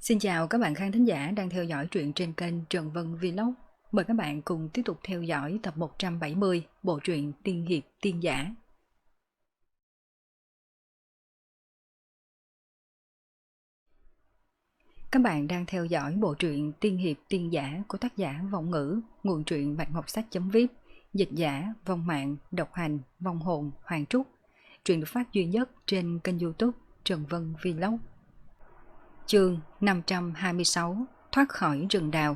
Xin chào các bạn khán thính giả đang theo dõi truyện trên kênh Trần Vân Vlog. Mời các bạn cùng tiếp tục theo dõi tập 170 bộ truyện Tiên Hiệp Tiên Giả. Các bạn đang theo dõi bộ truyện Tiên Hiệp Tiên Giả của tác giả Vong Ngữ, nguồn truyện Bạch Ngọc Sách.vip, dịch giả Vong Mạng, độc hành Vong Hồn, Hoàng Trúc. Truyện được phát duy nhất trên kênh YouTube Trần Vân Vlog. Chương 526: Thoát khỏi rừng đào.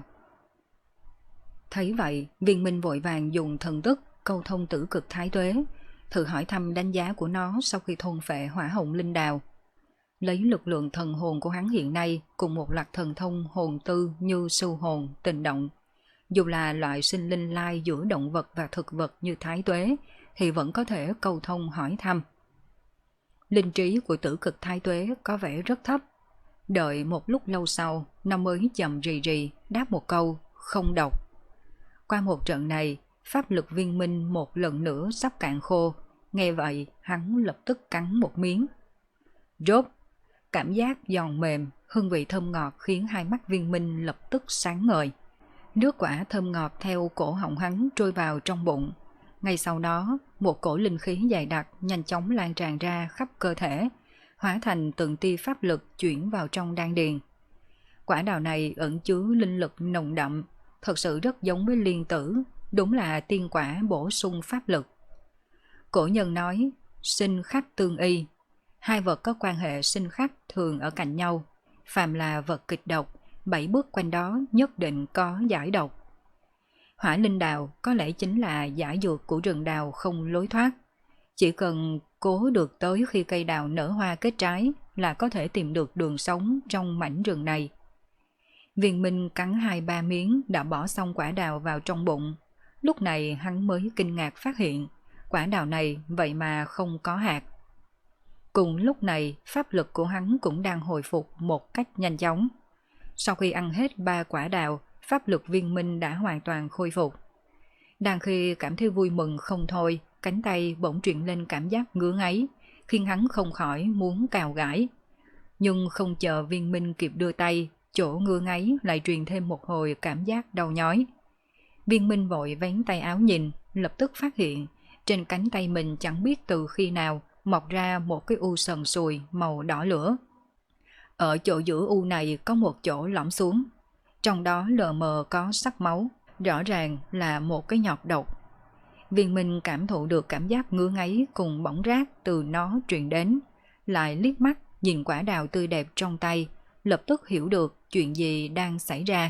Thấy vậy, Viên Minh vội vàng dùng thần thức câu thông tử cực thái tuế, thử hỏi thăm đánh giá của nó sau khi thôn phệ hỏa hồng linh đào. Lấy lực lượng thần hồn của hắn hiện nay cùng một loạt thần thông hồn tư như sưu hồn, tình động, dù là loại sinh linh lai giữa động vật và thực vật như thái tuế thì vẫn có thể câu thông hỏi thăm. Linh trí của tử cực thái tuế có vẻ rất thấp. Đợi một lúc lâu sau, nó mới chậm rì rì đáp một câu không độc. Qua một trận này, pháp lực Viên Minh một lần nữa sắp cạn khô. Nghe vậy, hắn lập tức cắn một miếng. Rốt, cảm giác giòn mềm, hương vị thơm ngọt khiến hai mắt Viên Minh lập tức sáng ngời. Nước quả thơm ngọt theo cổ họng hắn trôi vào trong bụng. Ngay sau đó, một cổ linh khí dày đặc nhanh chóng lan tràn ra khắp cơ thể, hóa thành từng tia pháp lực chuyển vào trong đan điền. Quả đào này ẩn chứa linh lực nồng đậm, thật sự rất giống với liên tử, đúng là tiên quả bổ sung pháp lực. Cổ nhân nói, sinh khắc tương y. Hai vật có quan hệ sinh khắc thường ở cạnh nhau. Phàm là vật kịch độc, 7 bước quanh đó nhất định có giải độc. Hỏa linh đào có lẽ chính là giải dược của rừng đào không lối thoát. Chỉ cần cố được tới khi cây đào nở hoa kết trái là có thể tìm được đường sống trong mảnh rừng này. Viên Minh cắn 2-3 miếng đã bỏ xong quả đào vào trong bụng. Lúc này hắn mới kinh ngạc phát hiện, quả đào này vậy mà không có hạt. Cùng lúc này, pháp lực của hắn cũng đang hồi phục một cách nhanh chóng. Sau khi ăn hết 3 quả đào, pháp lực Viên Minh đã hoàn toàn khôi phục. Đang khi cảm thấy vui mừng không thôi, cánh tay bỗng truyền lên cảm giác ngứa ngáy, khiến hắn không khỏi muốn cào gãi. Nhưng không chờ Viên Minh kịp đưa tay, chỗ ngứa ngáy lại truyền thêm một hồi cảm giác đau nhói. Viên Minh vội vén tay áo nhìn, lập tức phát hiện trên cánh tay mình chẳng biết từ khi nào mọc ra một cái u sần sùi màu đỏ lửa. Ở chỗ giữa u này có một chỗ lõm xuống, trong đó lờ mờ có sắc máu, rõ ràng là một cái nhọt độc. Viên Minh cảm thụ được cảm giác ngứa ngáy cùng bỏng rát từ nó truyền đến, lại liếc mắt nhìn quả đào tươi đẹp trong tay, lập tức hiểu được chuyện gì đang xảy ra.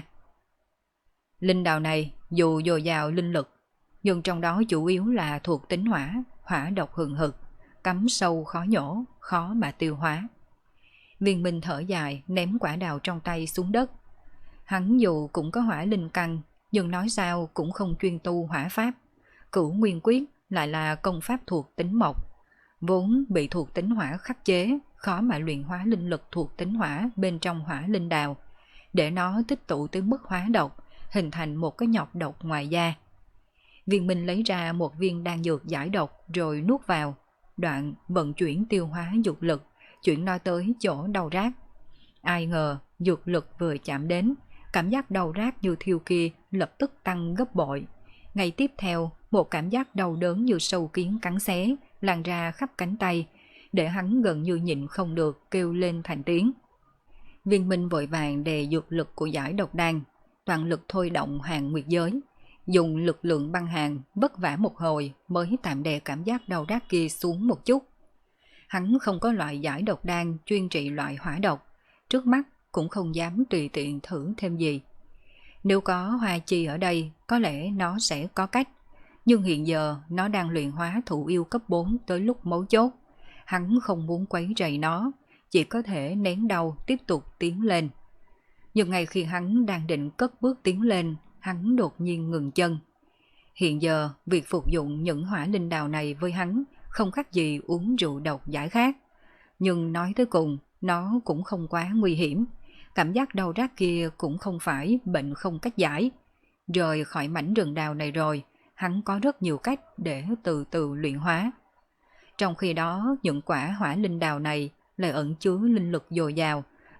Linh đào này dù dồi dào linh lực, nhưng trong đó chủ yếu là thuộc tính hỏa, hỏa độc hừng hực, cắm sâu khó nhổ, khó mà tiêu hóa. Viên Minh thở dài ném quả đào trong tay xuống đất. Hắn dù cũng có hỏa linh căn, nhưng nói sao cũng không chuyên tu hỏa pháp. Cửu Nguyên Quyết lại là công pháp thuộc tính mộc, vốn bị thuộc tính hỏa khắc chế, khó mà luyện hóa linh lực thuộc tính hỏa bên trong hỏa linh đào, để nó tích tụ tới mức hóa độc, hình thành một cái nhọt độc ngoài da. Viên Minh lấy ra một viên đan dược giải độc rồi nuốt vào, đoạn vận chuyển tiêu hóa dược lực, chuyển nó tới chỗ đau rát. Ai ngờ dược lực vừa chạm đến, cảm giác đau rát như thiêu kia lập tức tăng gấp bội. Ngay tiếp theo, một cảm giác đau đớn như sâu kiến cắn xé lan ra khắp cánh tay, để hắn gần như nhịn không được kêu lên thành tiếng. Viên Minh vội vàng đè dược lực của giải độc đan, toàn lực thôi động hàng nguyệt giới, dùng lực lượng băng hàng vất vả một hồi mới tạm đè cảm giác đau rát kia xuống một chút. Hắn không có loại giải độc đan chuyên trị loại hỏa độc, trước mắt cũng không dám tùy tiện thử thêm gì. Nếu có Hoa Chi ở đây, có lẽ nó sẽ có cách, nhưng hiện giờ nó đang luyện hóa thụ yêu cấp 4 tới lúc mấu chốt. Hắn không muốn quấy rầy nó, chỉ có thể nén đau tiếp tục tiến lên. Nhưng ngay khi hắn đang định cất bước tiến lên, hắn đột nhiên ngừng chân. Hiện giờ, việc phục dụng những hỏa linh đào này với hắn không khác gì uống rượu độc giải khát. Nhưng nói tới cùng, nó cũng không quá nguy hiểm. Cảm giác đau rát kia cũng không phải bệnh không cách giải. Rời khỏi mảnh rừng đào này rồi, hắn có rất nhiều cách để từ từ luyện hóa. Trong khi đó, những quả hỏa linh đào này lại ẩn chứa linh lực dồi dào,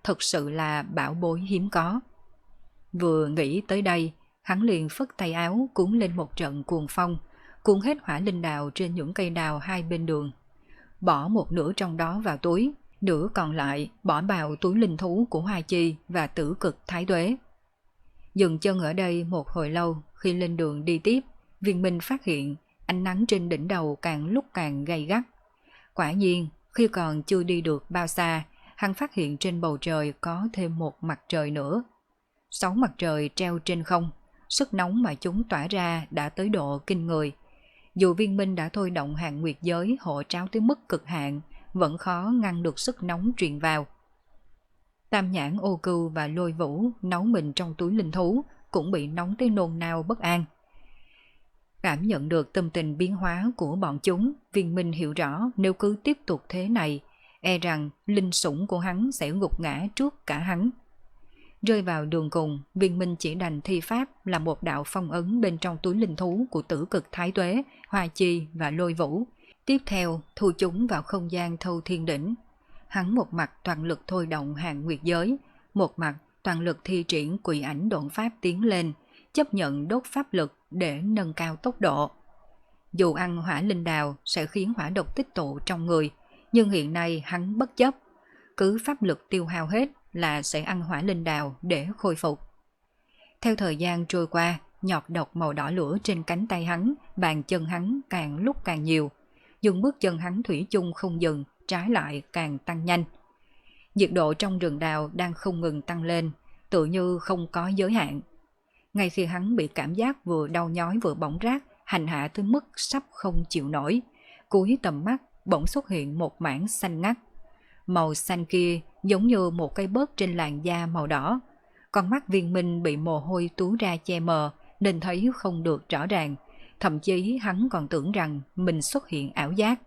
thật sự là bảo bối hiếm có. Vừa nghĩ tới đây, hắn liền phất tay áo cuốn lên một trận cuồng phong, cuốn hết hỏa linh đào trên những cây đào hai bên đường. Bỏ một nửa trong đó vào túi, nửa còn lại bỏ vào túi linh thú của Hoa Chi và Tử Cực Thái Tuế. Dừng chân ở đây một hồi lâu, khi lên đường đi tiếp, Viên Minh phát hiện ánh nắng trên đỉnh đầu càng lúc càng gay gắt. Quả nhiên, khi còn chưa đi được bao xa, hắn phát hiện trên bầu trời có thêm một mặt trời nữa. 6 mặt trời treo trên không, sức nóng mà chúng tỏa ra đã tới độ kinh người. Dù Viên Minh đã thôi động Hàng Nguyệt Giới hộ tráo tới mức cực hạn, vẫn khó ngăn được sức nóng truyền vào. Tam Nhãn, Ô Cưu và Lôi Vũ nấu mình trong túi linh thú cũng bị nóng tới nôn nao bất an. Cảm nhận được tâm tình biến hóa của bọn chúng, Viên Minh hiểu rõ nếu cứ tiếp tục thế này, e rằng linh sủng của hắn sẽ gục ngã trước cả hắn. Rơi vào đường cùng, Viên Minh chỉ đành thi pháp là một đạo phong ấn bên trong túi linh thú của Tử Cực Thái Tuế, Hoa Chi và Lôi Vũ. Tiếp theo, thu chúng vào không gian Thâu Thiên Đỉnh. Hắn một mặt toàn lực thôi động Hàng Nguyệt Giới, một mặt toàn lực thi triển Quỷ Ảnh Độn Pháp tiến lên, chấp nhận đốt pháp lực để nâng cao tốc độ. Dù ăn hỏa linh đào sẽ khiến hỏa độc tích tụ trong người, nhưng hiện nay hắn bất chấp, cứ pháp lực tiêu hao hết là sẽ ăn hỏa linh đào để khôi phục. Theo thời gian trôi qua, nhọt độc màu đỏ lửa trên cánh tay hắn, bàn chân hắn càng lúc càng nhiều, nhưng bước chân hắn thủy chung không dừng, trái lại càng tăng nhanh. Nhiệt độ trong rừng đào đang không ngừng tăng lên, tự như không có giới hạn. Ngay khi hắn bị cảm giác vừa đau nhói vừa bỏng rát, hành hạ tới mức sắp không chịu nổi, cuối tầm mắt bỗng xuất hiện một mảng xanh ngắt. Màu xanh kia giống như một cây bớt trên làn da màu đỏ. Con mắt Viên Minh bị mồ hôi túa ra che mờ nên thấy không được rõ ràng. Thậm chí hắn còn tưởng rằng mình xuất hiện ảo giác.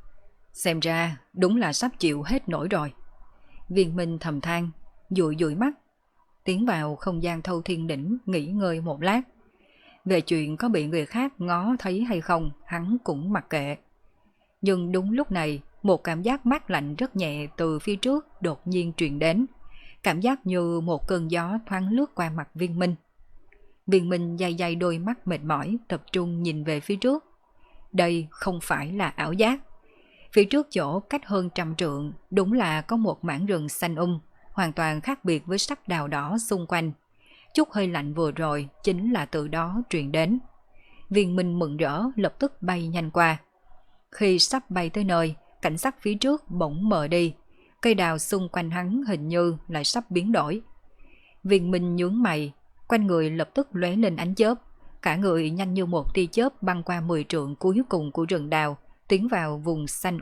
Xem ra đúng là sắp chịu hết nổi rồi. Viên Minh thầm than, dụi dụi mắt, tiến vào không gian Thâu Thiên Đỉnh nghỉ ngơi một lát. Về chuyện có bị người khác ngó thấy hay không, hắn cũng mặc kệ. Nhưng đúng lúc này, một cảm giác mát lạnh rất nhẹ từ phía trước đột nhiên truyền đến. Cảm giác như một cơn gió thoáng lướt qua mặt Viên Minh. Viên Minh day day đôi mắt mệt mỏi, tập trung nhìn về phía trước. Đây không phải là ảo giác. Phía trước chỗ cách hơn 100 trượng, đúng là có một mảng rừng xanh hoàn toàn khác biệt với sắc đào đỏ xung quanh. Chút hơi lạnh vừa rồi chính là từ đó truyền đến. Viên Minh mừng rỡ lập tức bay nhanh qua. Khi sắp bay tới nơi, cảnh sắc phía trước bỗng mờ đi, cây đào xung quanh hắn hình như lại sắp biến đổi. Viên Minh nhướng mày, quanh người lập tức lóe lên ánh chớp, cả người nhanh như một tia chớp băng qua 10 trượng cuối cùng của rừng đào, tiến vào vùng xanh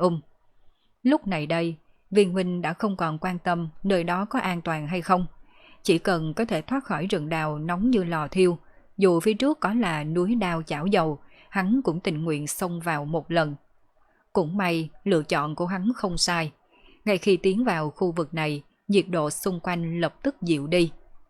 Lúc này đây, Viên Minh đã không còn quan tâm nơi đó có an toàn hay không. Chỉ cần có thể thoát khỏi rừng đào nóng như lò thiêu, dù phía trước có là núi đao chảo dầu, hắn cũng tình nguyện xông vào một lần. Cũng may, lựa chọn của hắn không sai. Ngay khi tiến vào khu vực này, nhiệt độ xung quanh lập tức dịu đi.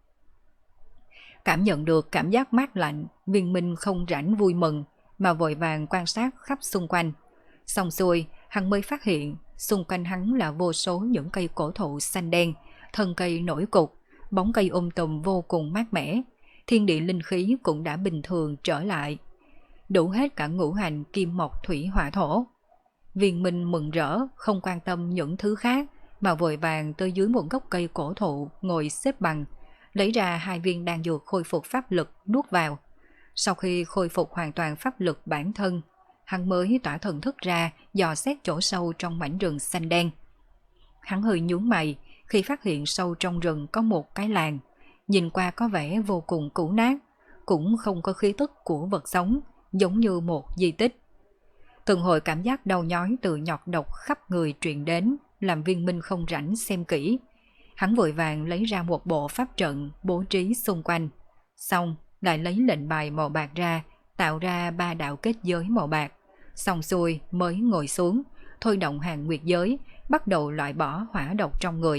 Cảm nhận được cảm giác mát lạnh, Viên Minh không rảnh vui mừng, mà vội vàng quan sát khắp xung quanh. Xong xuôi, hắn mới phát hiện xung quanh hắn là vô số những cây cổ thụ xanh đen, thân cây nổi cục, bóng cây tùm vô cùng mát mẻ. Thiên địa linh khí cũng đã bình thường trở lại. Đủ hết cả ngũ hành kim mộc thủy hỏa thổ. Viên Minh mừng rỡ, không quan tâm những thứ khác, mà vội vàng tới dưới một gốc cây cổ thụ ngồi xếp bằng, lấy ra 2 viên đan dược khôi phục pháp lực nuốt vào. Sau khi khôi phục hoàn toàn pháp lực bản thân, hắn mới tỏa thần thức ra dò xét chỗ sâu trong mảnh rừng xanh đen. Hắn hơi nhướng mày khi phát hiện sâu trong rừng có một cái làng, nhìn qua có vẻ vô cùng cũ nát, cũng không có khí tức của vật sống, giống như một di tích. Từng hồi cảm giác đau nhói từ nhọt độc khắp người truyền đến, làm Viên Minh không rảnh xem kỹ. Hắn vội vàng lấy ra một bộ pháp trận bố trí xung quanh, xong lại lấy lệnh bài màu bạc ra, tạo ra 3 đạo kết giới màu bạc. Xong xuôi mới ngồi xuống, thôi động Hàng Nguyệt Giới, bắt đầu loại bỏ hỏa độc trong người.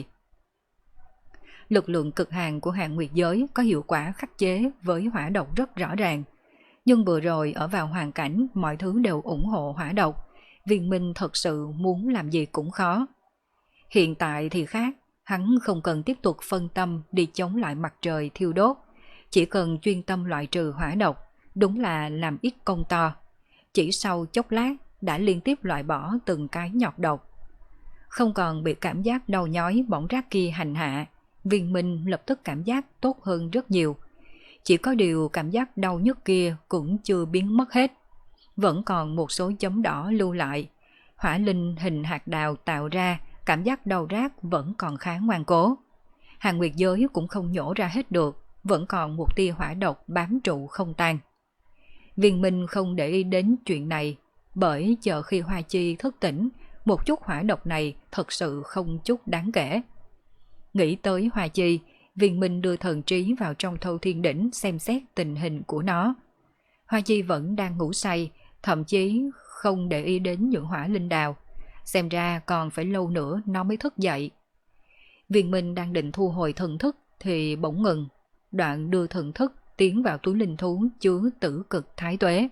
Lực lượng cực hàn của Hàng Nguyệt Giới có hiệu quả khắc chế với hỏa độc rất rõ ràng. Nhưng vừa rồi ở vào hoàn cảnh mọi thứ đều ủng hộ hỏa độc, Viên Minh thật sự muốn làm gì cũng khó. Hiện tại thì khác, Hắn không cần tiếp tục phân tâm đi chống lại mặt trời thiêu đốt, chỉ cần chuyên tâm loại trừ hỏa độc, đúng là làm ít công to. Chỉ sau chốc lát đã liên tiếp loại bỏ từng cái nhọt độc. Không còn bị cảm giác đau nhói bỏng rát kia hành hạ, Viên Minh lập tức cảm giác tốt hơn rất nhiều. Chỉ có điều cảm giác đau nhức kia cũng chưa biến mất hết. Vẫn còn một số chấm đỏ lưu lại. Hỏa linh hình hạt đào tạo ra cảm giác đau rát vẫn còn khá ngoan cố. Hàng nguyệt giới cũng không nhổ ra hết được, vẫn còn một tia hỏa độc bám trụ không tan. Viên Minh không để ý đến chuyện này, bởi chờ khi Hoa Chi thức tỉnh, một chút hỏa độc này thật sự không chút đáng kể. Nghĩ tới Hoa Chi, Viên Minh đưa thần trí vào trong Thâu Thiên Đỉnh xem xét tình hình của nó. Hoa Chi vẫn đang ngủ say, thậm chí không để ý đến những hỏa linh đào. Xem ra còn phải lâu nữa nó mới thức dậy. Viên Minh đang định thu hồi thần thức thì bỗng ngừng, đoạn đưa thần thức tiến vào túi linh thú chứa tử cực thái tuế.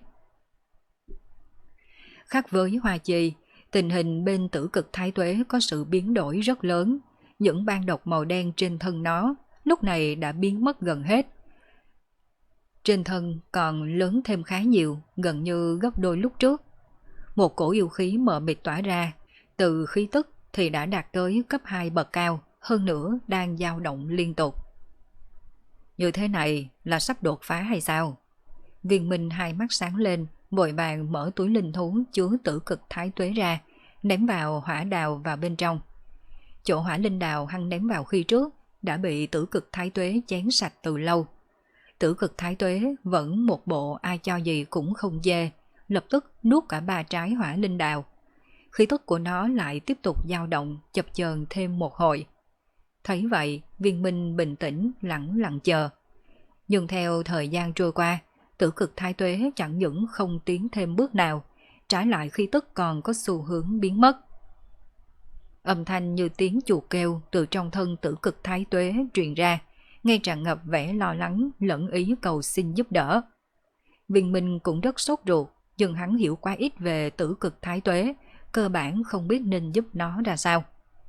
Khác với Hoa Chi, tình hình bên tử cực thái tuế có sự biến đổi rất lớn. Những ban độc màu đen trên thân nó lúc này đã biến mất gần hết. Trên thân còn lớn thêm khá nhiều, gần như gấp đôi lúc trước. Một cổ yêu khí mờ mịt tỏa ra, từ khí tức thì đã đạt tới cấp 2 bậc cao, hơn nữa đang dao động liên tục. Như thế này là sắp đột phá hay sao? Viên Minh hai mắt sáng lên, vội vàng mở túi linh thú chứa tử cực thái tuế ra, ném vào hỏa đào vào bên trong. Chỗ hỏa linh đào hắn ném vào khi trước đã bị tử cực thái tuế chén sạch từ lâu. Tử cực thái tuế vẫn một bộ ai cho gì cũng không dê, lập tức nuốt cả 3 trái hỏa linh đào. Khí tức của nó lại tiếp tục dao động, chập chờn thêm một hồi. Thấy vậy, Viên Minh bình tĩnh lặng lặng chờ. Nhưng theo thời gian trôi qua, tử cực thái tuế chẳng những không tiến thêm bước nào, trái lại khí tức còn có xu hướng biến mất. Âm thanh như tiếng chuột kêu từ trong thân tử cực thái tuế truyền ra, nghe tràn ngập vẻ lo lắng lẫn ý cầu xin giúp đỡ. Viên Minh cũng rất sốt ruột, nhưng hắn hiểu quá ít về tử cực thái tuế, cơ bản không biết nên giúp nó ra sao.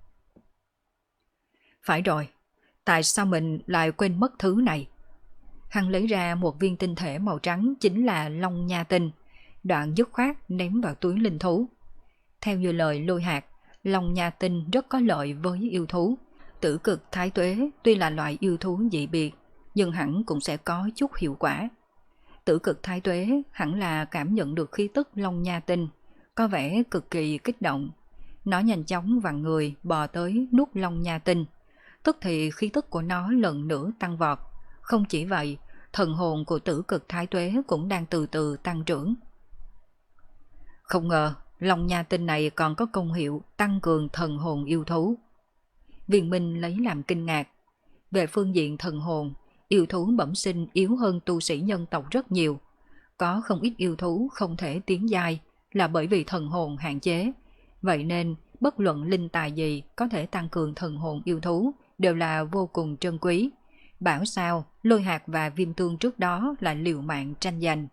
Phải rồi, tại sao mình lại quên mất thứ này? Hắn lấy ra một viên tinh thể màu trắng chính là Long Nha Tinh, đoạn dứt khoát ném vào túi linh thú. Theo như lời Lôi Hạt, Long Nha Tinh rất có lợi với yêu thú. Tử cực thái tuế tuy là loại yêu thú dị biệt, nhưng hẳn cũng sẽ có chút hiệu quả. Tử cực thái tuế hẳn là cảm nhận được khí tức Long Nha Tinh, có vẻ cực kỳ kích động. Nó nhanh chóng vặn người bò tới nuốt Long Nha Tinh, tức thì khí tức của nó lần nữa tăng vọt. Không chỉ vậy, thần hồn của tử cực thái tuế cũng đang từ từ tăng trưởng. Không ngờ, Long Nha Tinh này còn có công hiệu tăng cường thần hồn yêu thú. Viên Minh lấy làm kinh ngạc. Về phương diện thần hồn, yêu thú bẩm sinh yếu hơn tu sĩ nhân tộc rất nhiều. Có không ít yêu thú không thể tiến giai là bởi vì thần hồn hạn chế. Vậy nên, bất luận linh tài gì có thể tăng cường thần hồn yêu thú đều là vô cùng trân quý. Bảo sao, Lôi Hạt và Viêm Tương trước đó là liều mạng tranh giành.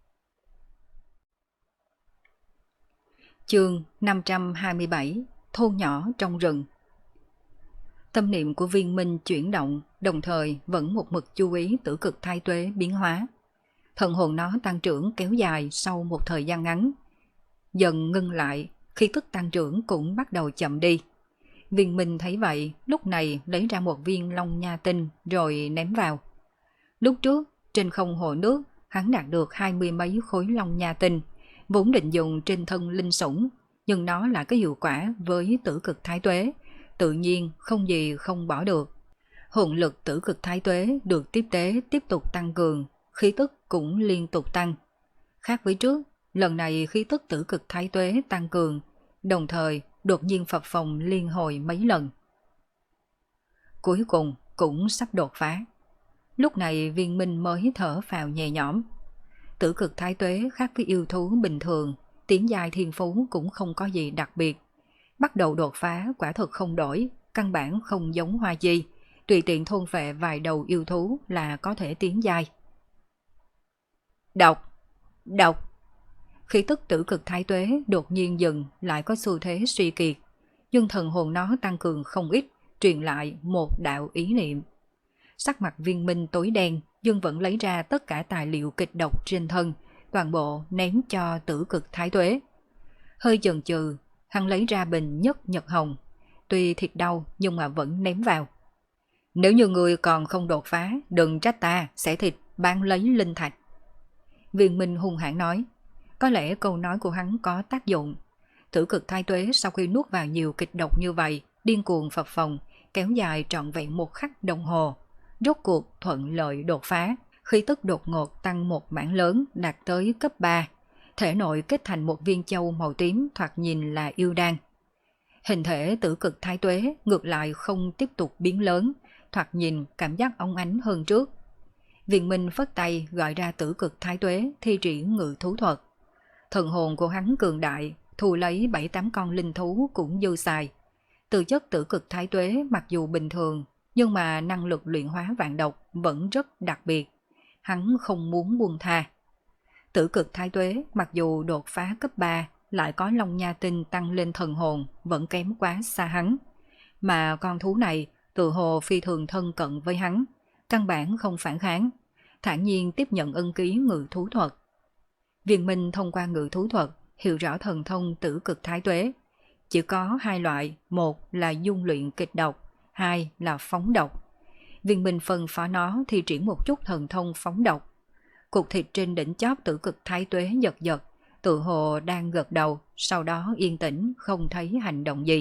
Chương 527: Thôn nhỏ trong rừng. Tâm niệm của Viên Minh chuyển động, đồng thời vẫn một mực chú ý tử cực thái tuế biến hóa. Thần hồn nó tăng trưởng kéo dài sau một thời gian ngắn. Dần ngưng lại, khí tức tăng trưởng cũng bắt đầu chậm đi. Viên Minh thấy vậy, lúc này lấy ra một viên Long Nha Tinh rồi ném vào. Lúc trước, trên không hồ nước, hắn đạt được 20 mấy khối Long Nha Tinh, vốn định dùng trên thân linh sủng, nhưng nó là cái hiệu quả với tử cực thái tuế, tự nhiên không gì không bỏ được. Hồn lực tử cực thái tuế được tiếp tế tiếp tục tăng cường, khí tức cũng liên tục tăng. Khác với trước, lần này khí tức tử cực thái tuế tăng cường, đồng thời đột nhiên phập phồng liên hồi mấy lần. Cuối cùng cũng sắp đột phá. Lúc này Viên Minh mới thở phào nhẹ nhõm. Tử cực thái tuế khác với yêu thú bình thường, tiến giai thiên phú cũng không có gì đặc biệt. Bắt đầu đột phá quả thực không đổi, căn bản không giống Hoa Chi, tùy tiện thôn phệ vài đầu yêu thú là có thể tiến giai. Độc! Độc! Khí tức tử cực thái tuế đột nhiên dừng lại có xu thế suy kiệt, nhưng thần hồn nó tăng cường không ít, truyền lại một đạo ý niệm. Sắc mặt Viên Minh tối đen, nhưng vẫn lấy ra tất cả tài liệu kịch độc trên thân, toàn bộ ném cho Tử Cực Thái Tuế. Hơi chần chừ, hắn lấy ra bình nhất nhật hồng, tuy thịt đau nhưng mà vẫn ném vào. Nếu như người còn không đột phá, đừng trách ta sẽ thịt bán lấy linh thạch. Viên Minh hung hãn nói. Có lẽ câu nói của hắn có tác dụng. Tử Cực Thái Tuế sau khi nuốt vào nhiều kịch độc như vậy, điên cuồng phập phồng, kéo dài trọn vẹn 1 khắc đồng hồ. Rốt cuộc thuận lợi đột phá, khí tức đột ngột tăng một mảng lớn đạt tới cấp 3. Thể nội kết thành một viên châu màu tím thoạt nhìn là yêu đan. Hình thể Tử Cực Thái Tuế ngược lại không tiếp tục biến lớn, thoạt nhìn cảm giác óng ánh hơn trước. Viên Minh phất tay gọi ra Tử Cực Thái Tuế thi triển ngự thú thuật. Thần hồn của hắn cường đại, thu lấy 7-8 con linh thú cũng dư xài. Từ chất Tử Cực Thái Tuế mặc dù bình thường, nhưng mà năng lực luyện hóa vạn độc vẫn rất đặc biệt. Hắn không muốn buông tha. Tử Cực Thái Tuế mặc dù đột phá cấp 3, lại có Long Nha Tinh tăng lên thần hồn, vẫn kém quá xa hắn. Mà con thú này tự hồ phi thường thân cận với hắn, căn bản không phản kháng, thản nhiên tiếp nhận ân ký ngự thú thuật. Viên Minh thông qua ngự thú thuật hiểu rõ thần thông Tử Cực Thái Tuế. Chỉ có 2 loại, một là dung luyện kịch độc, 2 là phóng độc. Viên Minh phân phó nó thi triển một chút thần thông phóng độc. Cục thịt trên đỉnh chóp Tử Cực Thái Tuế giật giật, tự hồ đang gật đầu, sau đó yên tĩnh không thấy hành động gì.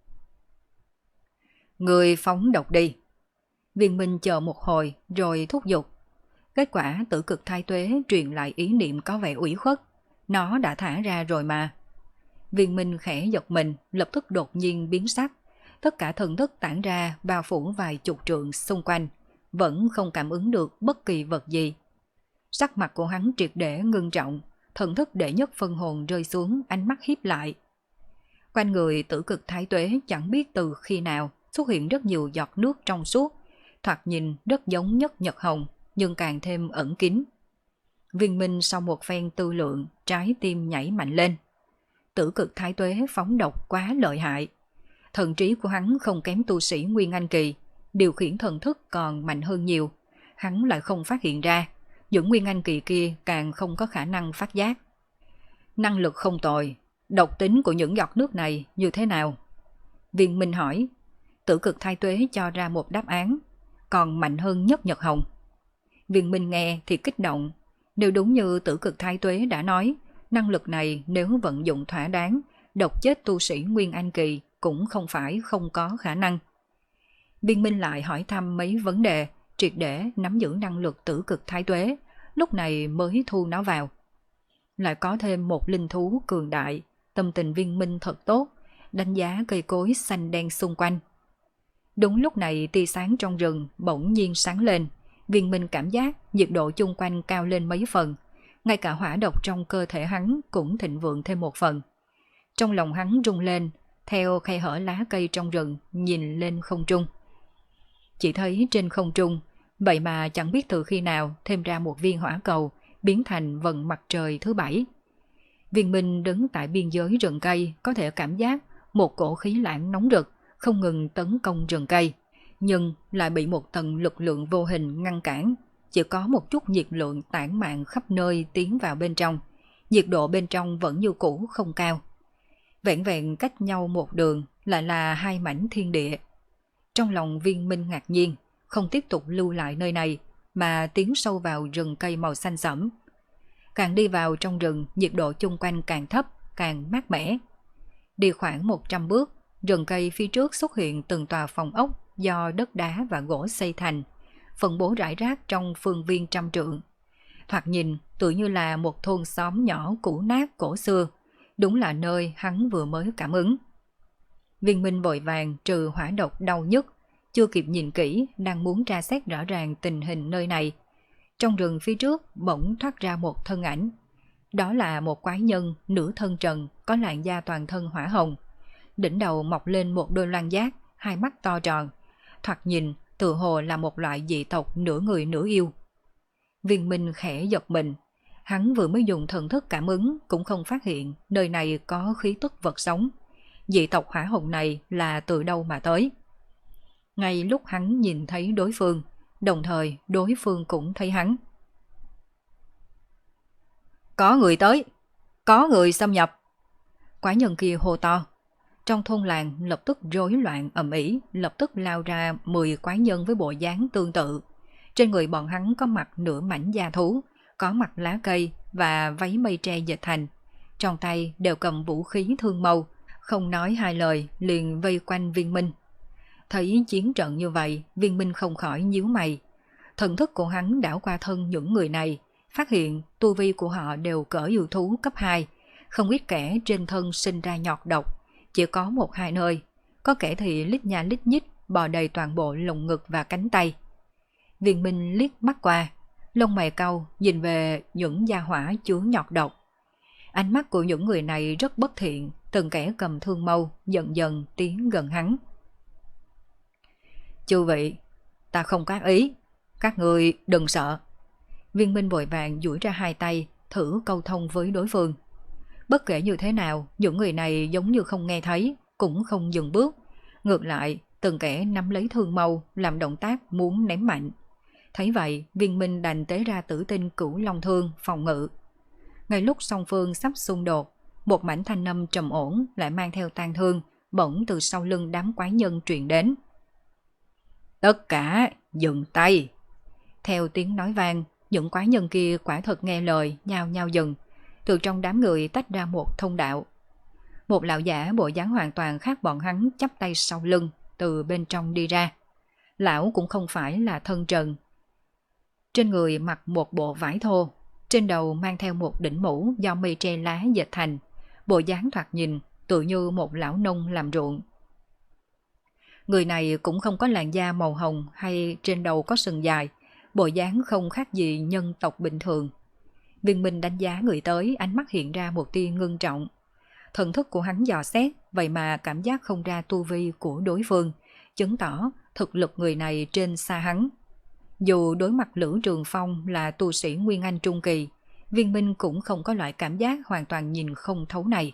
Người phóng độc đi. Viên Minh chờ một hồi rồi thúc giục. Kết quả Tử Cực Thái Tuế truyền lại ý niệm có vẻ ủy khuất. Nó đã thả ra rồi mà. Viên Minh khẽ giật mình, lập tức đột nhiên biến sắc. Tất cả thần thức tản ra bao phủ vài chục trượng xung quanh, vẫn không cảm ứng được bất kỳ vật gì. Sắc mặt của hắn triệt để ngưng trọng, thần thức đệ nhất phân hồn rơi xuống, ánh mắt híp lại. Quanh người Tử Cực Thái Tuế chẳng biết từ khi nào xuất hiện rất nhiều giọt nước trong suốt, thoạt nhìn rất giống nhất nhật hồng, nhưng càng thêm ẩn kín. Viên Minh sau một phen tư lượng, trái tim nhảy mạnh lên. Tử Cực Thái Tuế phóng độc quá lợi hại. Thần trí của hắn không kém tu sĩ Nguyên Anh Kỳ, điều khiển thần thức còn mạnh hơn nhiều. Hắn lại không phát hiện ra, những Nguyên Anh Kỳ kia càng không có khả năng phát giác. Năng lực không tồi, độc tính của những giọt nước này như thế nào? Viên Minh hỏi. Tử Cực Thái Tuế cho ra một đáp án, còn mạnh hơn nhất nhật hồng. Viên Minh nghe thì kích động. Nếu đúng như Tử Cực Thái Tuế đã nói, năng lực này nếu vận dụng thỏa đáng, độc chết tu sĩ Nguyên Anh Kỳ cũng không phải không có khả năng. Viên Minh lại hỏi thăm mấy vấn đề, triệt để nắm giữ năng lực Tử Cực Thái Tuế, lúc này mới thu nó vào. Lại có thêm một linh thú cường đại, tâm tình Viên Minh thật tốt, đánh giá cây cối xanh đen xung quanh. Đúng lúc này tia sáng trong rừng bỗng nhiên sáng lên, Viên Minh cảm giác nhiệt độ chung quanh cao lên mấy phần, ngay cả hỏa độc trong cơ thể hắn cũng thịnh vượng thêm một phần. Trong lòng hắn rung lên, theo khe hở lá cây trong rừng nhìn lên không trung. Chỉ thấy trên không trung, vậy mà chẳng biết từ khi nào thêm ra một viên hỏa cầu, biến thành vầng mặt trời thứ 7. Viên Minh đứng tại biên giới rừng cây, có thể cảm giác một cổ khí lãng nóng rực không ngừng tấn công rừng cây, nhưng lại bị một tầng lực lượng vô hình ngăn cản. Chỉ có một chút nhiệt lượng tản mạn khắp nơi tiến vào bên trong, nhiệt độ bên trong vẫn như cũ không cao. Vẹn vẹn cách nhau một đường lại là 2 mảnh thiên địa. Trong lòng Viên Minh ngạc nhiên, không tiếp tục lưu lại nơi này mà tiến sâu vào rừng cây màu xanh sẫm. Càng đi vào trong rừng, nhiệt độ chung quanh càng thấp, càng mát mẻ. Đi khoảng 100 bước, rừng cây phía trước xuất hiện từng tòa phòng ốc do đất đá và gỗ xây thành, phân bố rải rác trong phương viên trăm trượng. Thoạt nhìn tự như là một thôn xóm nhỏ cũ nát cổ xưa, đúng là nơi hắn vừa mới cảm ứng. Viên Minh vội vàng trừ hỏa độc đau nhức, chưa kịp nhìn kỹ, đang muốn tra xét rõ ràng tình hình nơi này. Trong rừng phía trước bỗng thoát ra một thân ảnh. Đó là một quái nhân nửa thân trần, có làn da toàn thân hỏa hồng. Đỉnh đầu mọc lên một đôi loan giác, 2 mắt to tròn. Thoạt nhìn tự hồ là một loại dị tộc nửa người nửa yêu. Viên Minh khẽ giật mình. Hắn vừa mới dùng thần thức cảm ứng cũng không phát hiện nơi này có khí tức vật sống. Dị tộc hỏa hồng này là từ đâu mà tới? ngay lúc hắn nhìn thấy đối phương, đồng thời đối phương cũng thấy hắn. Có người tới, có người xâm nhập. Quái nhân kia hô to. Trong thôn làng lập tức rối loạn ầm ĩ, lập tức lao ra 10 quái nhân với bộ dáng tương tự. Trên người bọn hắn có mặc nửa mảnh da thú, có mặc lá cây và váy mây tre dệt thành. Trong tay đều cầm vũ khí thương mâu, không nói hai lời liền vây quanh Viên Minh. Thấy chiến trận như vậy, Viên Minh không khỏi nhíu mày. Thần thức của hắn đảo qua thân những người này, phát hiện tu vi của họ đều cỡ yêu thú cấp 2, không ít kẻ trên thân sinh ra nhọt độc, chỉ có một hai nơi, có kẻ thì lít nha lít nhít bò đầy toàn bộ lồng ngực và cánh tay. Viên Minh liếc mắt qua, lông mày cau nhìn về những gia hỏa chứa nhọt độc. Ánh mắt của những người này rất bất thiện, từng kẻ cầm thương mâu dần dần tiến gần hắn. Chư vị, ta không có ý, các người đừng sợ. Viên Minh vội vàng duỗi ra hai tay, thử câu thông với đối phương. Bất kể như thế nào, những người này giống như không nghe thấy, cũng không dừng bước. Ngược lại, từng kẻ nắm lấy thương mâu, làm động tác muốn ném mạnh. Thấy vậy, Viên Minh đành tế ra Tử Tinh Cửu Long Thương phòng ngự. Ngay lúc song phương sắp xung đột, một mảnh thanh âm trầm ổn lại mang theo tang thương, bỗng từ sau lưng đám quái nhân truyền đến. Tất cả dừng tay. Theo tiếng nói vang, những quái nhân kia quả thật nghe lời, nhao nhao dừng. Từ trong đám người tách ra một thông đạo. Một lão giả bộ dáng hoàn toàn khác bọn hắn chắp tay sau lưng, từ bên trong đi ra. Lão cũng không phải là thân trần. Trên người mặc một bộ vải thô, trên đầu mang theo một đỉnh mũ do mây tre lá dệt thành, bộ dáng thoạt nhìn tự như một lão nông làm ruộng. Người này cũng không có làn da màu hồng hay trên đầu có sừng dài, bộ dáng không khác gì nhân tộc bình thường. Viên Minh đánh giá người tới, ánh mắt hiện ra một tia ngưng trọng. Thần thức của hắn dò xét, vậy mà cảm giác không ra tu vi của đối phương, chứng tỏ thực lực người này trên xa hắn. Dù đối mặt Lữ Trường Phong là tu sĩ Nguyên Anh Trung Kỳ, Viên Minh cũng không có loại cảm giác hoàn toàn nhìn không thấu này.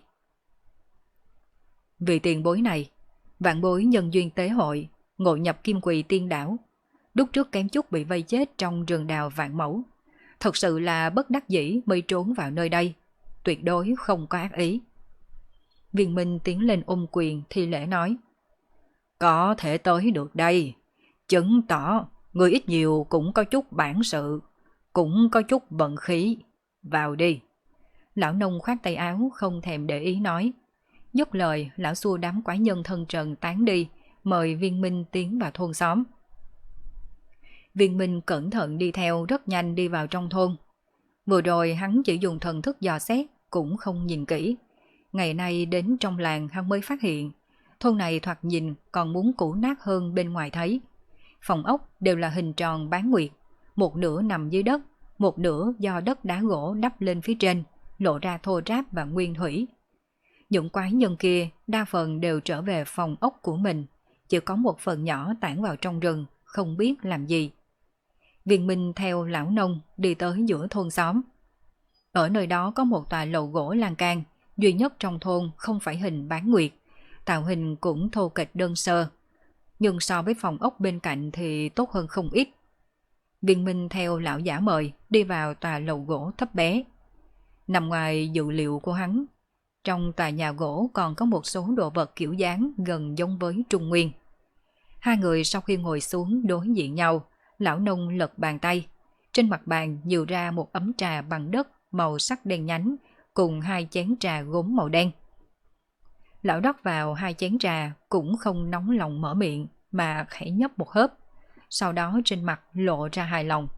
Vì tiền bối này, vạn bối nhân duyên tế hội, ngộ nhập Kim Quỳ Tiên Đảo, lúc trước kém chút bị vây chết trong rừng đào Vạn Mẫu. Thật sự là bất đắc dĩ mới trốn vào nơi đây, tuyệt đối không có ác ý. Viên Minh tiến lên ôm quyền thi lễ nói. Có thể tới được đây, chứng tỏ người ít nhiều cũng có chút bản sự, cũng có chút vận khí. Vào đi. Lão nông khoát tay áo không thèm để ý nói. Dứt lời, lão xua đám quái nhân thân trần tán đi, mời Viên Minh tiến vào thôn xóm. Viên Minh cẩn thận đi theo, rất nhanh đi vào trong thôn. Vừa rồi hắn chỉ dùng thần thức dò xét, cũng không nhìn kỹ. Ngày nay đến trong làng hắn mới phát hiện, thôn này thoạt nhìn còn muốn cũ nát hơn bên ngoài thấy. Phòng ốc đều là hình tròn bán nguyệt, một nửa nằm dưới đất, một nửa do đất đá gỗ đắp lên phía trên, lộ ra thô ráp và nguyên thủy. Những quái nhân kia đa phần đều trở về phòng ốc của mình, chỉ có một phần nhỏ tản vào trong rừng, không biết làm gì. Viên Minh theo lão nông đi tới giữa thôn xóm. Ở nơi đó có một tòa lầu gỗ lan can, duy nhất trong thôn không phải hình bán nguyệt, tạo hình cũng thô kệch đơn sơ. Nhưng so với phòng ốc bên cạnh thì tốt hơn không ít. Viên Minh theo lão giả mời đi vào tòa lầu gỗ thấp bé. Nằm ngoài dự liệu của hắn, trong tòa nhà gỗ còn có một số đồ vật kiểu dáng gần giống với Trung Nguyên. Hai người sau khi ngồi xuống đối diện nhau, lão nông lật bàn tay. Trên mặt bàn nhiều ra một ấm trà bằng đất màu sắc đen nhánh cùng hai chén trà gốm màu đen. Lão rót vào hai chén trà cũng không nóng lòng mở miệng mà khẽ nhấp một hớp. Sau đó trên mặt lộ ra hài lòng.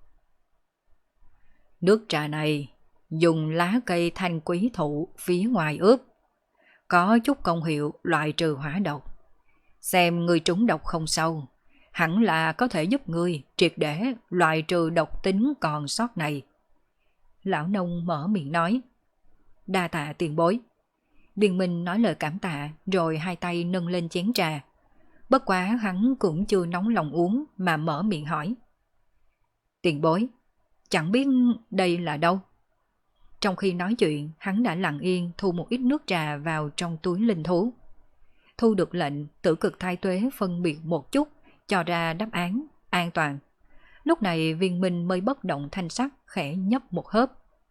Nước trà này dùng lá cây thanh quý thụ phía ngoài ướp, có chút công hiệu loại trừ hỏa độc. Xem người trúng độc không sâu, hẳn là có thể giúp người triệt để loại trừ độc tính còn sót này. Lão nông mở miệng nói. Đa tạ tiền bối. Viên Minh nói lời cảm tạ rồi hai tay nâng lên chén trà. Bất quá hắn cũng chưa nóng lòng uống mà mở miệng hỏi. Tiền bối, chẳng biết đây là đâu? Trong khi nói chuyện, hắn đã lặng yên thu một ít nước trà vào trong túi linh thú. Thu được lệnh, Tử Cực Thai Tuế phân biệt một chút, cho ra đáp án, an toàn. Lúc này Viên Minh mới bất động thanh sắc khẽ nhấp một hớp.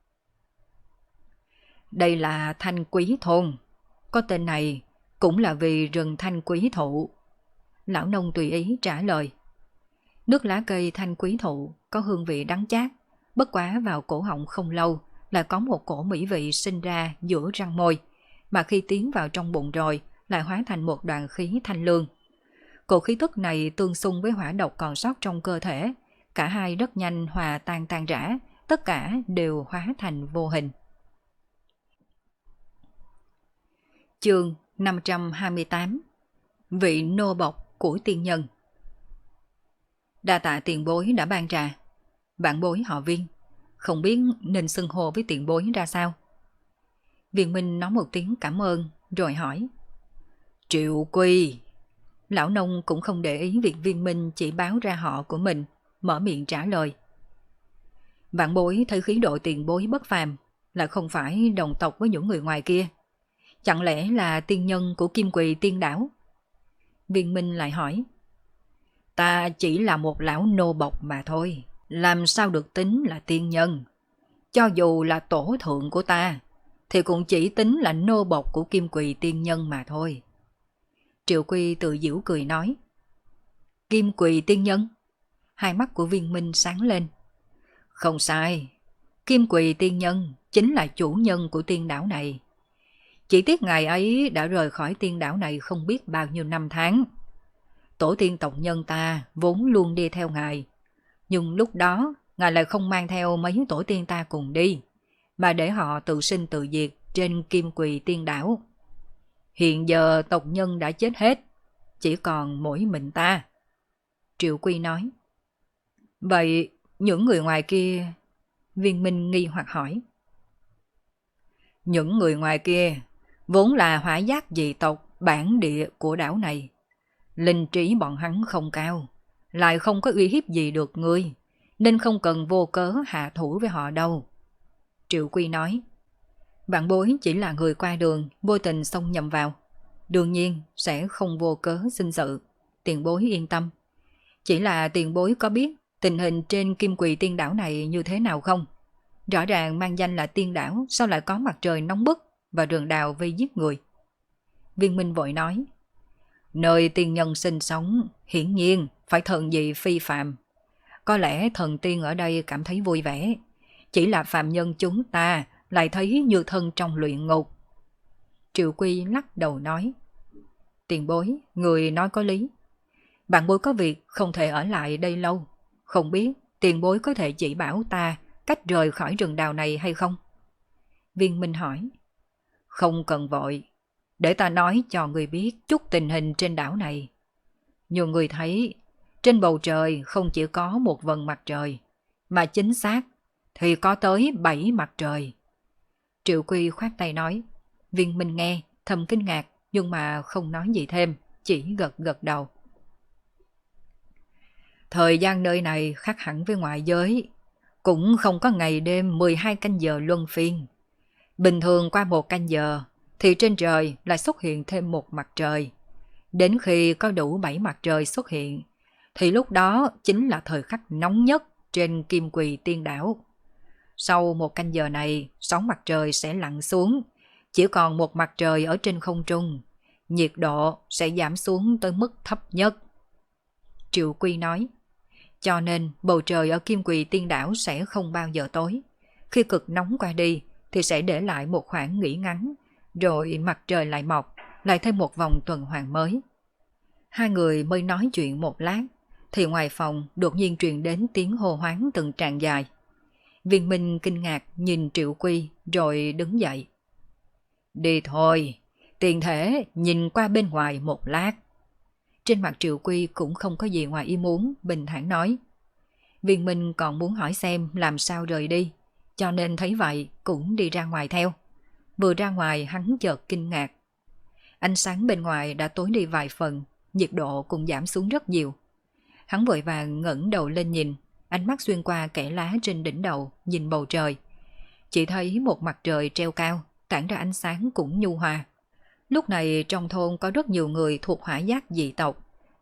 Đây là Thanh Quý Thôn. Có tên này cũng là vì rừng Thanh Quý Thụ. Lão nông tùy ý trả lời. Nước lá cây Thanh Quý Thụ có hương vị đắng chát, bất quá vào cổ họng không lâu lại có một cổ mỹ vị sinh ra giữa răng môi, mà khi tiến vào trong bụng rồi lại hóa thành một đoàn khí thanh lương. Cổ khí tức này tương xung với hỏa độc còn sót trong cơ thể, cả hai rất nhanh hòa tan rã, tất cả đều hóa thành vô hình. Chương 528. Vị nô bộc của tiên nhân. Đa tạ tiền bối đã ban trà. Vạn bối họ Viên, không biết nên xưng hô với tiền bối ra sao. Viên Minh nói một tiếng cảm ơn rồi hỏi. Triệu Quy. Lão nông cũng không để ý việc Viên Minh chỉ báo ra họ của mình, mở miệng trả lời. Vạn bối thấy khí độ tiền bối bất phàm, là không phải đồng tộc với những người ngoài kia. Chẳng lẽ là tiên nhân của Kim Quỳ Tiên Đảo? Viên Minh lại hỏi. Ta chỉ là một lão nô bộc mà thôi, làm sao được tính là tiên nhân? Cho dù là tổ thượng của ta, thì cũng chỉ tính là nô bộc của Kim Quỳ Tiên Nhân mà thôi. Triệu Quy tự giễu cười nói. Kim Quỳ Tiên Nhân? Hai mắt của Viên Minh sáng lên. Không sai, Kim Quỳ Tiên Nhân chính là chủ nhân của tiên đảo này. Chỉ tiếc ngài ấy đã rời khỏi tiên đảo này không biết bao nhiêu năm tháng. Tổ tiên tộc nhân ta vốn luôn đi theo ngài, nhưng lúc đó ngài lại không mang theo mấy tổ tiên ta cùng đi, mà để họ tự sinh tự diệt trên Kim Quỳ Tiên Đảo. Hiện giờ tộc nhân đã chết hết, chỉ còn mỗi mình ta. Triệu Quy nói. Vậy những người ngoài kia? Viên Minh nghi hoặc hỏi. Những người ngoài kia vốn là hỏa giác dị tộc bản địa của đảo này. Linh trí bọn hắn không cao, lại không có uy hiếp gì được ngươi, nên không cần vô cớ hạ thủ với họ đâu. Triệu Quy nói. Vạn bối chỉ là người qua đường, vô tình xông nhầm vào, đương nhiên sẽ không vô cớ sinh sự, tiền bối yên tâm. Chỉ là tiền bối có biết tình hình trên Kim Quỳ Tiên Đảo này như thế nào không? Rõ ràng mang danh là tiên đảo, sao lại có mặt trời nóng bức và rừng đào vây giết người? Viên Minh vội nói. Nơi tiên nhân sinh sống hiển nhiên phải thần dị phi phàm. Có lẽ thần tiên ở đây cảm thấy vui vẻ, chỉ là phàm nhân chúng ta lại thấy như thân trong luyện ngục. Triệu Quy lắc đầu nói. Tiền bối, người nói có lý. Bạn bối có việc không thể ở lại đây lâu, không biết tiền bối có thể chỉ bảo ta cách rời khỏi rừng đào này hay không? Viên Minh hỏi. Không cần vội, để ta nói cho người biết chút tình hình trên đảo này. Nhiều người thấy trên bầu trời không chỉ có một vầng mặt trời, mà chính xác thì có tới 7 mặt trời. Triệu Quy khoát tay nói. Viên Minh nghe thầm kinh ngạc, nhưng mà không nói gì thêm, chỉ gật gật đầu. Thời gian nơi này khác hẳn với ngoại giới, cũng không có ngày đêm 12 canh giờ luân phiên. Bình thường qua 1 canh giờ thì trên trời lại xuất hiện thêm một mặt trời. Đến khi có đủ 7 mặt trời xuất hiện, thì lúc đó chính là thời khắc nóng nhất trên Kim Quỳ Tiên Đảo. Sau 1 canh giờ này, 6 mặt trời sẽ lặn xuống, chỉ còn một mặt trời ở trên không trung, nhiệt độ sẽ giảm xuống tới mức thấp nhất. Triệu Quy nói. Cho nên bầu trời ở Kim Quỳ Tiên Đảo sẽ không bao giờ tối. Khi cực nóng qua đi thì sẽ để lại một khoảng nghỉ ngắn, rồi mặt trời lại mọc, lại thêm một vòng tuần hoàn mới. Hai người mới nói chuyện một lát, thì ngoài phòng đột nhiên truyền đến tiếng hô hoán từng tràng dài. Viên Minh kinh ngạc nhìn Triệu Quy rồi đứng dậy. Đi thôi, tiền thể nhìn qua bên ngoài một lát. Trên mặt Triệu Quy cũng không có gì ngoài ý muốn, bình thản nói. Viên Minh còn muốn hỏi xem làm sao rời đi, cho nên thấy vậy cũng đi ra ngoài theo. Vừa ra ngoài hắn chợt kinh ngạc. Ánh sáng bên ngoài đã tối đi vài phần, nhiệt độ cũng giảm xuống rất nhiều. Hắn vội vàng ngẩng đầu lên nhìn, ánh mắt xuyên qua kẽ lá trên đỉnh đầu, nhìn bầu trời. Chỉ thấy một mặt trời treo cao, tản ra ánh sáng cũng nhu hòa. Lúc này trong thôn có rất nhiều người thuộc hỏa giác dị tộc,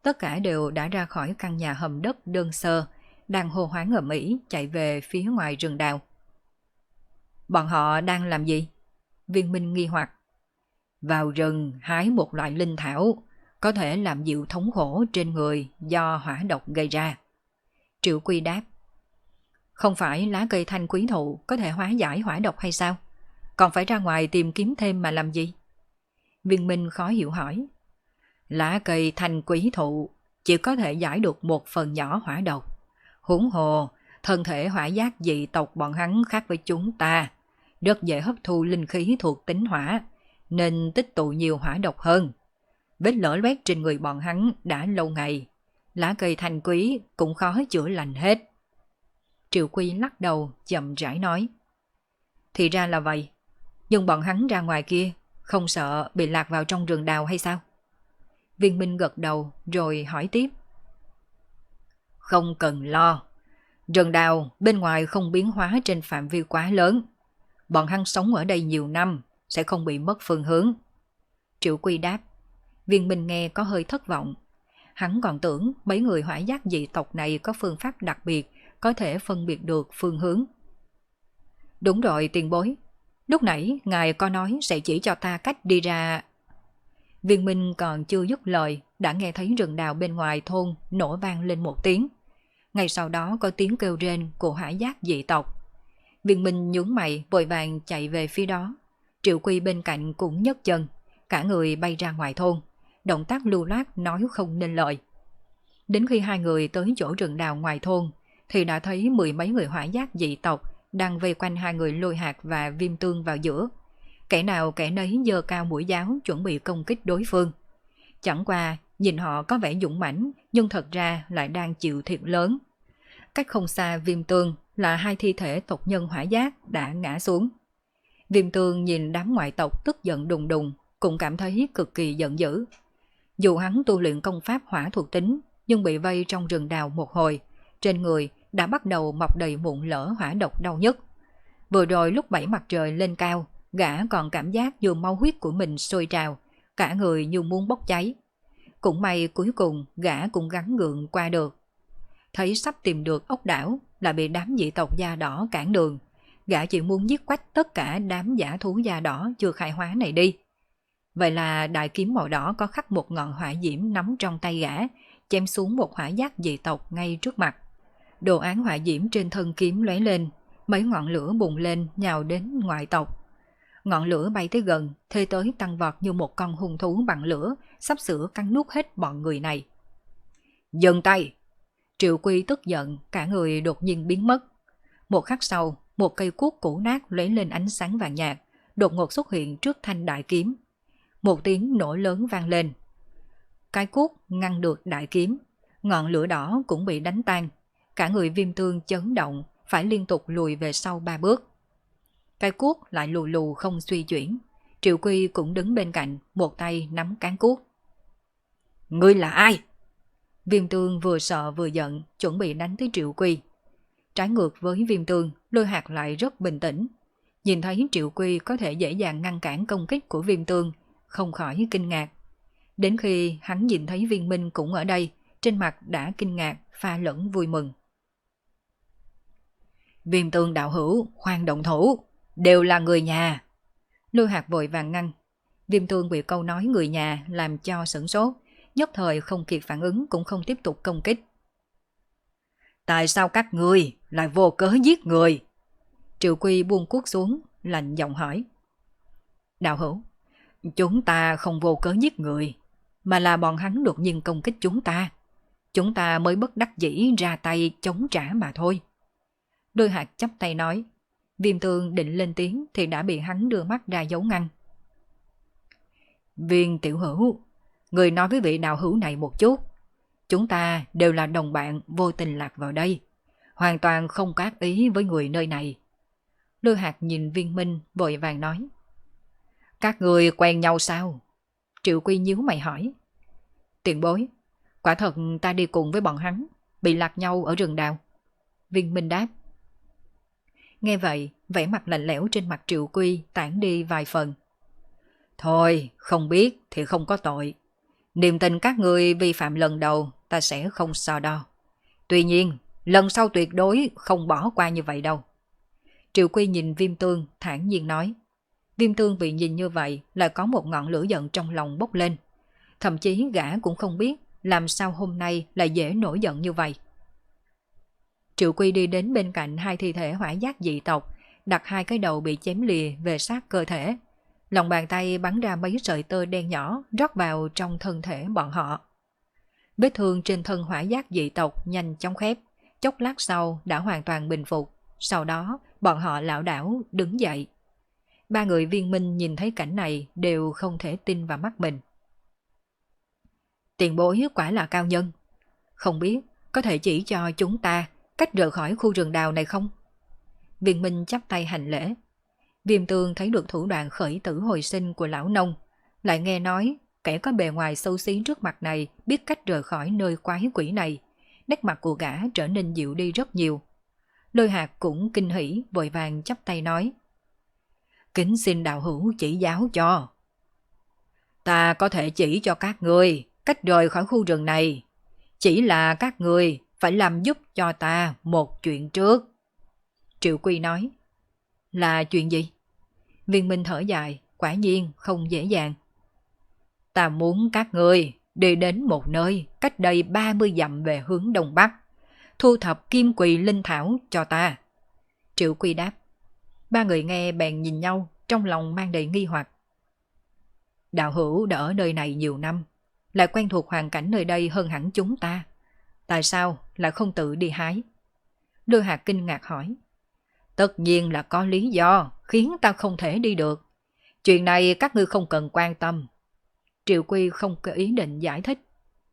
Tất cả đều đã ra khỏi căn nhà hầm đất đơn sơ, đang hô hoáng ầm ĩ chạy về phía ngoài rừng đào. Bọn họ đang làm gì? Viên Minh nghi hoặc. Vào rừng hái một loại linh thảo, có thể làm dịu thống khổ trên người do hỏa độc gây ra. Triệu Quy đáp. Không phải lá cây thanh quý thụ có thể hóa giải hỏa độc hay sao? Còn phải ra ngoài tìm kiếm thêm mà làm gì? Viên Minh khó hiểu hỏi. Lá cây thanh quý thụ chỉ có thể giải được một phần nhỏ hỏa độc. Huống hồ, thân thể hỏa giác dị tộc bọn hắn khác với chúng ta, rất dễ hấp thu linh khí thuộc tính hỏa, nên tích tụ nhiều hỏa độc hơn. Vết lở loét trên người bọn hắn đã lâu ngày, lá cây thanh quý cũng khó chữa lành hết. Triệu Quy lắc đầu chậm rãi nói. Thì ra là vậy, nhưng bọn hắn ra ngoài kia không sợ bị lạc vào trong rừng đào hay sao? Viên Minh gật đầu rồi hỏi tiếp. Không cần lo, rừng đào bên ngoài không biến hóa trên phạm vi quá lớn. Bọn hắn sống ở đây nhiều năm, sẽ không bị mất phương hướng. Triệu Quy đáp. Viên Minh nghe có hơi thất vọng. Hắn còn tưởng mấy người hỏa giác dị tộc này có phương pháp đặc biệt, có thể phân biệt được phương hướng. Đúng rồi tiền bối, lúc nãy ngài có nói sẽ chỉ cho ta cách đi ra. Viên Minh còn chưa dứt lời, đã nghe thấy rừng đào bên ngoài thôn nổ vang lên một tiếng. Ngay sau đó có tiếng kêu rên của hỏa giác dị tộc. Viên Minh nhướng mày vội vàng chạy về phía đó. Triệu Quy bên cạnh cũng nhấc chân, cả người bay ra ngoài thôn, động tác lưu loát nói không nên lời. Đến khi hai người tới chỗ rừng đào ngoài thôn, thì đã thấy mười mấy người hỏa giác dị tộc đang vây quanh hai người Lôi Hạc và Viêm Tương vào giữa. Kẻ nào kẻ nấy giơ cao mũi giáo chuẩn bị công kích đối phương. Chẳng qua nhìn họ có vẻ dũng mãnh, nhưng thật ra lại đang chịu thiệt lớn. Cách không xa Viêm Tương là hai thi thể tộc nhân hỏa giác đã ngã xuống. Viêm Tương nhìn đám ngoại tộc tức giận đùng đùng, cũng cảm thấy cực kỳ giận dữ. Dù hắn tu luyện công pháp hỏa thuộc tính, nhưng bị vây trong rừng đào một hồi, trên người đã bắt đầu mọc đầy mụn lở hỏa độc đau nhức. Vừa rồi lúc bảy mặt trời lên cao, gã còn cảm giác như máu huyết của mình sôi trào, cả người như muốn bốc cháy. Cũng may cuối cùng gã cũng gắng gượng qua được. Thấy sắp tìm được ốc đảo là bị đám dị tộc da đỏ cản đường, gã chỉ muốn giết quách tất cả đám giả thú da đỏ chưa khai hóa này đi. Vậy là đại kiếm màu đỏ có khắc một ngọn hỏa diễm nắm trong tay gã, chém xuống một hỏa giác dị tộc ngay trước mặt. Đồ án hỏa diễm trên thân kiếm lóe lên, mấy ngọn lửa bùng lên nhào đến ngoại tộc. Ngọn lửa bay tới gần, thê tới tăng vọt như một con hung thú bằng lửa, sắp sửa cắn nuốt hết bọn người này. Dừng tay! Triệu Quy tức giận, cả người đột nhiên biến mất. Một khắc sau, một cây cuốc cũ nát lóe lên ánh sáng vàng nhạt, đột ngột xuất hiện trước thanh đại kiếm. Một tiếng nổ lớn vang lên. Cái cuốc ngăn được đại kiếm, ngọn lửa đỏ cũng bị đánh tan. Cả người Viêm Tương chấn động, phải liên tục lùi về sau 3 bước. Cái cuốc lại lù lù không suy chuyển. Triệu Quy cũng đứng bên cạnh, một tay nắm cán cuốc. Ngươi là ai? Viêm Tương vừa sợ vừa giận, chuẩn bị đánh tới Triệu Quy. Trái ngược với Viêm Tương, Lôi Hạc lại rất bình tĩnh. Nhìn thấy Triệu Quy có thể dễ dàng ngăn cản công kích của Viêm Tương, không khỏi kinh ngạc. Đến khi hắn nhìn thấy Viên Minh cũng ở đây, trên mặt đã kinh ngạc, pha lẫn vui mừng. Viêm Tương đạo hữu, khoan động thủ, đều là người nhà. Lôi Hạc vội vàng ngăn. Viêm Tương bị câu nói người nhà làm cho sửng sốt, nhất thời không kịp phản ứng cũng không tiếp tục công kích. Tại sao các ngươi lại vô cớ giết người? Triệu Quy buông cuốc xuống, lạnh giọng hỏi. Đạo hữu, chúng ta không vô cớ giết người, mà là bọn hắn đột nhiên công kích chúng ta. Chúng ta mới bất đắc dĩ ra tay chống trả mà thôi. Đôi Hạt chắp tay nói. Viêm Tương định lên tiếng thì đã bị hắn đưa mắt ra dấu ngăn. Viên tiểu hữu, người nói với vị đạo hữu này một chút. Chúng ta đều là đồng bạn vô tình lạc vào đây, hoàn toàn không có ác ý với người nơi này. Lôi Hạt nhìn Viên Minh vội vàng nói. Các người quen nhau sao? Triệu Quy nhíu mày hỏi. Tiền bối, quả thật ta đi cùng với bọn hắn, bị lạc nhau ở rừng đào. Viên Minh đáp. Nghe vậy, vẻ mặt lạnh lẽo trên mặt Triệu Quy tản đi vài phần. Thôi, không biết thì không có tội. Niềm tin các ngươi vi phạm lần đầu ta sẽ không so đo. Tuy nhiên, lần sau tuyệt đối không bỏ qua như vậy đâu. Triệu Quy nhìn Viêm Tương thản nhiên nói. Viêm Tương bị nhìn như vậy lại có một ngọn lửa giận trong lòng bốc lên. Thậm chí gã cũng không biết làm sao hôm nay lại dễ nổi giận như vậy. Triệu Quy đi đến bên cạnh hai thi thể hỏa giác dị tộc, đặt hai cái đầu bị chém lìa về sát cơ thể. Lòng bàn tay bắn ra mấy sợi tơ đen nhỏ rót vào trong thân thể bọn họ. Vết thương trên thân hỏa giác dị tộc nhanh chóng khép, chốc lát sau đã hoàn toàn bình phục. Sau đó bọn họ lảo đảo đứng dậy. Ba người Viên Minh nhìn thấy cảnh này đều không thể tin vào mắt mình. Tiền bối quả là cao nhân. Không biết có thể chỉ cho chúng ta cách rời khỏi khu rừng đào này không? Viên Minh chắp tay hành lễ. Viêm Tương thấy được thủ đoạn khởi tử hồi sinh của lão nông, lại nghe nói kẻ có bề ngoài xấu xí trước mặt này biết cách rời khỏi nơi quái quỷ này. Nét mặt của gã trở nên dịu đi rất nhiều. Lôi Hạc cũng kinh hỉ vội vàng chắp tay nói. Kính xin đạo hữu chỉ giáo cho. Ta có thể chỉ cho các ngươi cách rời khỏi khu rừng này. Chỉ là các ngươi phải làm giúp cho ta một chuyện trước. Triệu Quy nói. Là chuyện gì? Viên Minh thở dài, quả nhiên không dễ dàng. Ta muốn các ngươi đi đến một nơi cách đây 30 dặm về hướng đông bắc, thu thập kim quỳ linh thảo cho ta. Triệu Quy đáp. Ba người nghe bèn nhìn nhau, trong lòng mang đầy nghi hoặc. Đạo hữu đã ở nơi này nhiều năm, lại quen thuộc hoàn cảnh nơi đây hơn hẳn chúng ta. Tại sao lại không tự đi hái? Lôi Hạc kinh ngạc hỏi. Tất nhiên là có lý do khiến ta không thể đi được. Chuyện này các ngươi không cần quan tâm. Triệu Quy không có ý định giải thích.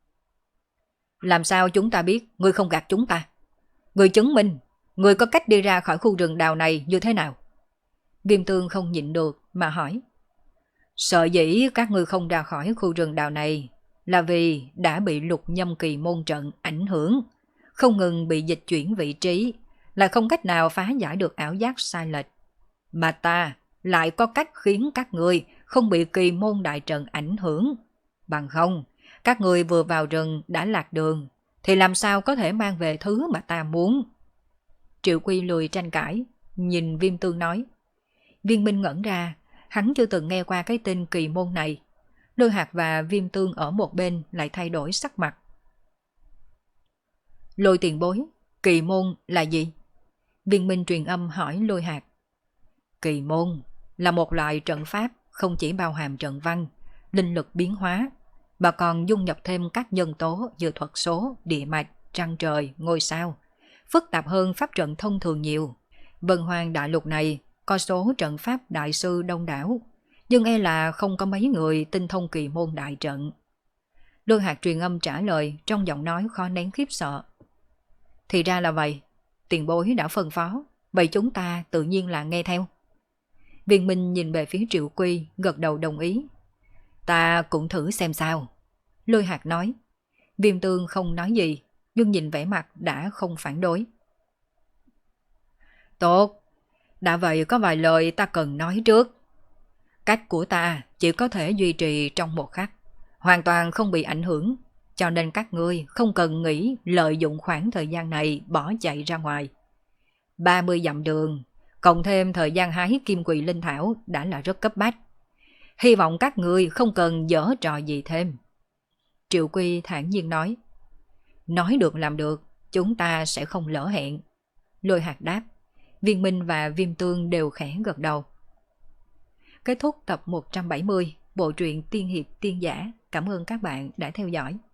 Làm sao chúng ta biết ngươi không gạt chúng ta? Ngươi chứng minh ngươi có cách đi ra khỏi khu rừng đào này như thế nào? Viêm Tương không nhịn được mà hỏi. Sợ dĩ các ngươi không ra khỏi khu rừng đào này là vì đã bị Lục Nhâm Kỳ môn trận ảnh hưởng, không ngừng bị dịch chuyển vị trí, là không cách nào phá giải được ảo giác sai lệch. Mà ta lại có cách khiến các ngươi không bị Kỳ môn đại trận ảnh hưởng. Bằng không, các ngươi vừa vào rừng đã lạc đường, thì làm sao có thể mang về thứ mà ta muốn? Triệu Quy lười tranh cãi, nhìn Viêm Tương nói. Viên Minh ngẩn ra, hắn chưa từng nghe qua cái tên Kỳ môn này. Lôi Hạc và Viêm Tương ở một bên lại thay đổi sắc mặt. Lôi tiền bối, Kỳ môn là gì? Viên Minh truyền âm hỏi Lôi Hạc. Kỳ môn là một loại trận pháp không chỉ bao hàm trận văn, linh lực biến hóa, mà còn dung nhập thêm các nhân tố như thuật số, địa mạch, trăng trời, ngôi sao, phức tạp hơn pháp trận thông thường nhiều. Vân Hoàng đại lục này có số trận pháp đại sư đông đảo, nhưng e là không có mấy người tinh thông kỳ môn đại trận. Lôi Hạc truyền âm trả lời trong giọng nói khó nén khiếp sợ. Thì ra là vậy, tiền bối đã phân phó, vậy chúng ta tự nhiên là nghe theo. Viên Minh nhìn về phía Triệu Quy, gật đầu đồng ý. Ta cũng thử xem sao. Lôi Hạc nói. Viêm Tương không nói gì, nhưng nhìn vẻ mặt đã không phản đối. Tốt, đã vậy có vài lời ta cần nói trước. Cách của ta chỉ có thể duy trì trong một khắc, hoàn toàn không bị ảnh hưởng, cho nên các ngươi không cần nghĩ lợi dụng khoảng thời gian này bỏ chạy ra ngoài. 30 dặm đường, cộng thêm thời gian hái kim quỳ linh thảo đã là rất cấp bách. Hy vọng các ngươi không cần giở trò gì thêm. Triệu Quy thản nhiên nói. Nói được làm được, chúng ta sẽ không lỡ hẹn. Lôi Hạc đáp. Viên Minh và Viêm Tương đều khẽ gật đầu. Kết thúc tập 170 bộ truyện Tiên Hiệp Tiên Giả. Cảm ơn các bạn đã theo dõi.